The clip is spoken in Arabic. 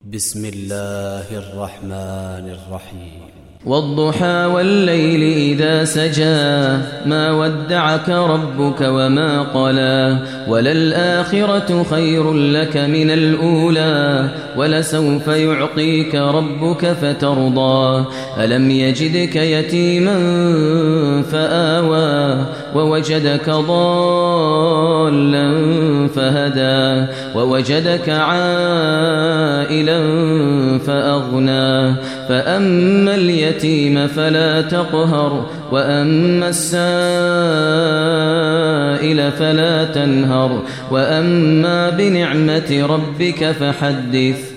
بسم الله الرحمن الرحيم والضحى والليل إذا سجى ما ودعك ربك وما قلى وللآخرة خير لك من الأولى ولسوف يعطيك ربك فترضى ألم يجدك يتيما فآوى ووجدك ضالا فهدى ووجدك عائلا فأغنى فأما اليتيم فلا تقهر وأما السائل فلا تنهر وأما بنعمة ربك فحدث